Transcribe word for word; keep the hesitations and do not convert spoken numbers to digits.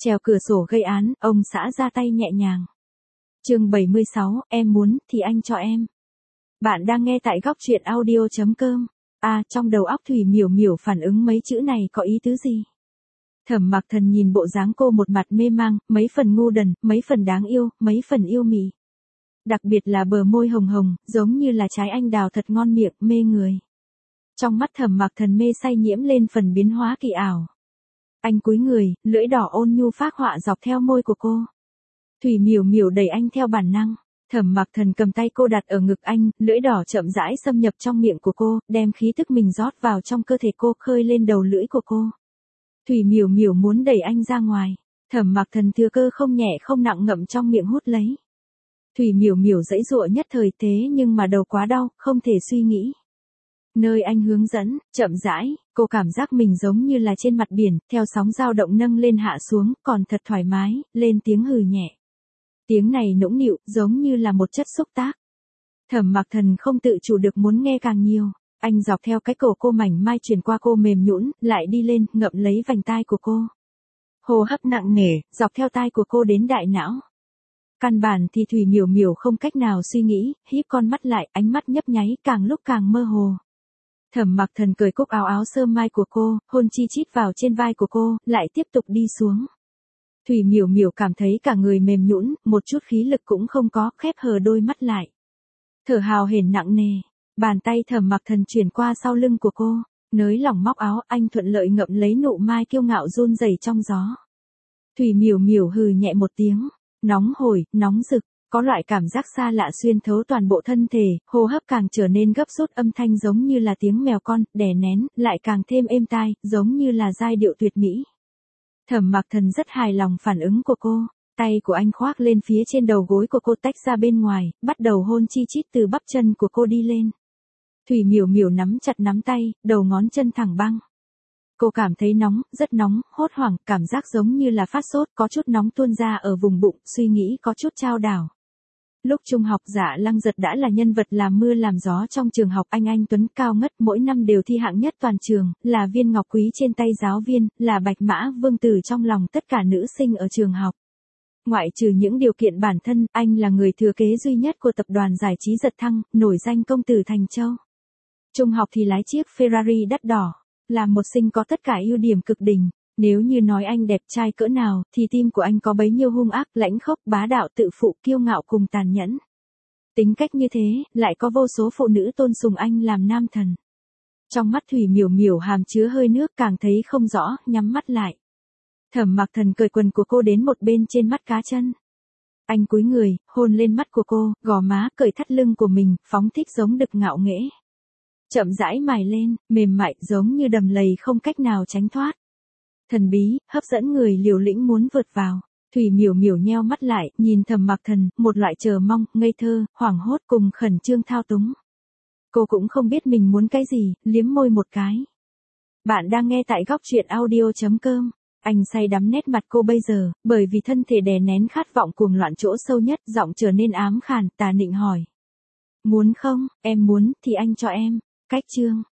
Trèo cửa sổ gây án, ông xã ra tay nhẹ nhàng. Chương bảy mươi sáu, em muốn thì anh cho em. Bạn đang nghe tại góc truyện audio chấm com. À, trong đầu óc Thủy Miểu Miểu phản ứng mấy chữ này có ý tứ gì? Thẩm Mặc Thần nhìn bộ dáng cô một mặt mê mang, mấy phần ngu đần, mấy phần đáng yêu, mấy phần yêu mị. Đặc biệt là bờ môi hồng hồng, giống như là trái anh đào thật ngon miệng, mê người. Trong mắt Thẩm Mặc Thần mê say nhiễm lên phần biến hóa kỳ ảo. Anh cúi người, lưỡi đỏ ôn nhu phác họa dọc theo môi của cô. Thủy Miểu Miểu đẩy anh theo bản năng. Thẩm Mặc Thần cầm tay cô đặt ở ngực anh, lưỡi đỏ chậm rãi xâm nhập trong miệng của cô, đem khí tức mình rót vào trong cơ thể cô, khơi lên đầu lưỡi của cô. Thủy Miểu Miểu muốn đẩy anh ra ngoài. Thẩm Mặc Thần thừa cơ không nhẹ không nặng ngậm trong miệng hút lấy. Thủy Miểu Miểu giãy giụa nhất thời thế nhưng mà đầu quá đau, không thể suy nghĩ. Nơi anh hướng dẫn, chậm rãi, cô cảm giác mình giống như là trên mặt biển, theo sóng dao động nâng lên hạ xuống, còn thật thoải mái, lên tiếng hừ nhẹ. Tiếng này nũng nịu, giống như là một chất xúc tác. Thẩm Mặc Thần không tự chủ được muốn nghe càng nhiều. Anh dọc theo cái cổ cô mảnh mai chuyển qua cô mềm nhũn, lại đi lên, ngậm lấy vành tai của cô. Hô hấp nặng nề, dọc theo tai của cô đến đại não. Căn bản thì Thủy Miểu Miểu không cách nào suy nghĩ, híp con mắt lại, ánh mắt nhấp nháy, càng lúc càng mơ hồ. Thẩm Mặc Thần cởi cúc áo áo sơ mai của cô, hôn chi chít vào trên vai của cô, lại tiếp tục đi xuống. Thủy Miểu Miểu cảm thấy cả người mềm nhũn, một chút khí lực cũng không có, khép hờ đôi mắt lại. Thở hào hển nặng nề, bàn tay Thẩm Mặc Thần chuyển qua sau lưng của cô, nới lỏng móc áo, anh thuận lợi ngậm lấy nụ mai kiêu ngạo run rẩy trong gió. Thủy Miểu Miểu hừ nhẹ một tiếng, nóng hổi, nóng rực. Có loại cảm giác xa lạ xuyên thấu toàn bộ thân thể, hô hấp càng trở nên gấp rút, âm thanh giống như là tiếng mèo con, đè nén, lại càng thêm êm tai, giống như là giai điệu tuyệt mỹ. Thẩm Mặc Thần rất hài lòng phản ứng của cô, tay của anh khoác lên phía trên đầu gối của cô tách ra bên ngoài, bắt đầu hôn chi chít từ bắp chân của cô đi lên. Thủy Miểu Miểu nắm chặt nắm tay, đầu ngón chân thẳng băng. Cô cảm thấy nóng, rất nóng, hốt hoảng, cảm giác giống như là phát sốt, có chút nóng tuôn ra ở vùng bụng, suy nghĩ có chút chao đảo. Lúc trung học Dạ Lăng Giật đã là nhân vật làm mưa làm gió trong trường học, anh anh tuấn cao ngất, mỗi năm đều thi hạng nhất toàn trường, là viên ngọc quý trên tay giáo viên, là bạch mã vương tử trong lòng tất cả nữ sinh ở trường học. Ngoại trừ những điều kiện bản thân, anh là người thừa kế duy nhất của tập đoàn giải trí Giật Thăng, nổi danh công tử Thành Châu. Trung học thì lái chiếc Ferrari đắt đỏ, là một sinh có tất cả ưu điểm cực đỉnh. Nếu như nói anh đẹp trai cỡ nào, thì tim của anh có bấy nhiêu hung ác, lãnh khốc, bá đạo, tự phụ, kiêu ngạo cùng tàn nhẫn. Tính cách như thế, lại có vô số phụ nữ tôn sùng anh làm nam thần. Trong mắt Thủy Miểu Miểu hàm chứa hơi nước, càng thấy không rõ, nhắm mắt lại. Thẩm Mặc Thần cởi quần của cô đến một bên trên mắt cá chân. Anh cúi người, hôn lên mắt của cô, gò má, cởi thắt lưng của mình, phóng thích giống đực ngạo nghễ. Chậm rãi mài lên, mềm mại, giống như đầm lầy không cách nào tránh thoát. Thần bí, hấp dẫn người liều lĩnh muốn vượt vào. Thủy Miểu Miểu nheo mắt lại, nhìn Thẩm Mặc Thần, một loại chờ mong, ngây thơ, hoảng hốt cùng khẩn trương thao túng. Cô cũng không biết mình muốn cái gì, liếm môi một cái. Bạn đang nghe tại góc truyện audio chấm com. Anh say đắm nét mặt cô bây giờ, bởi vì thân thể đè nén khát vọng cuồng loạn chỗ sâu nhất, giọng trở nên ám khàn, tà nịnh hỏi. Muốn không, em muốn, thì anh cho em. Cách chương.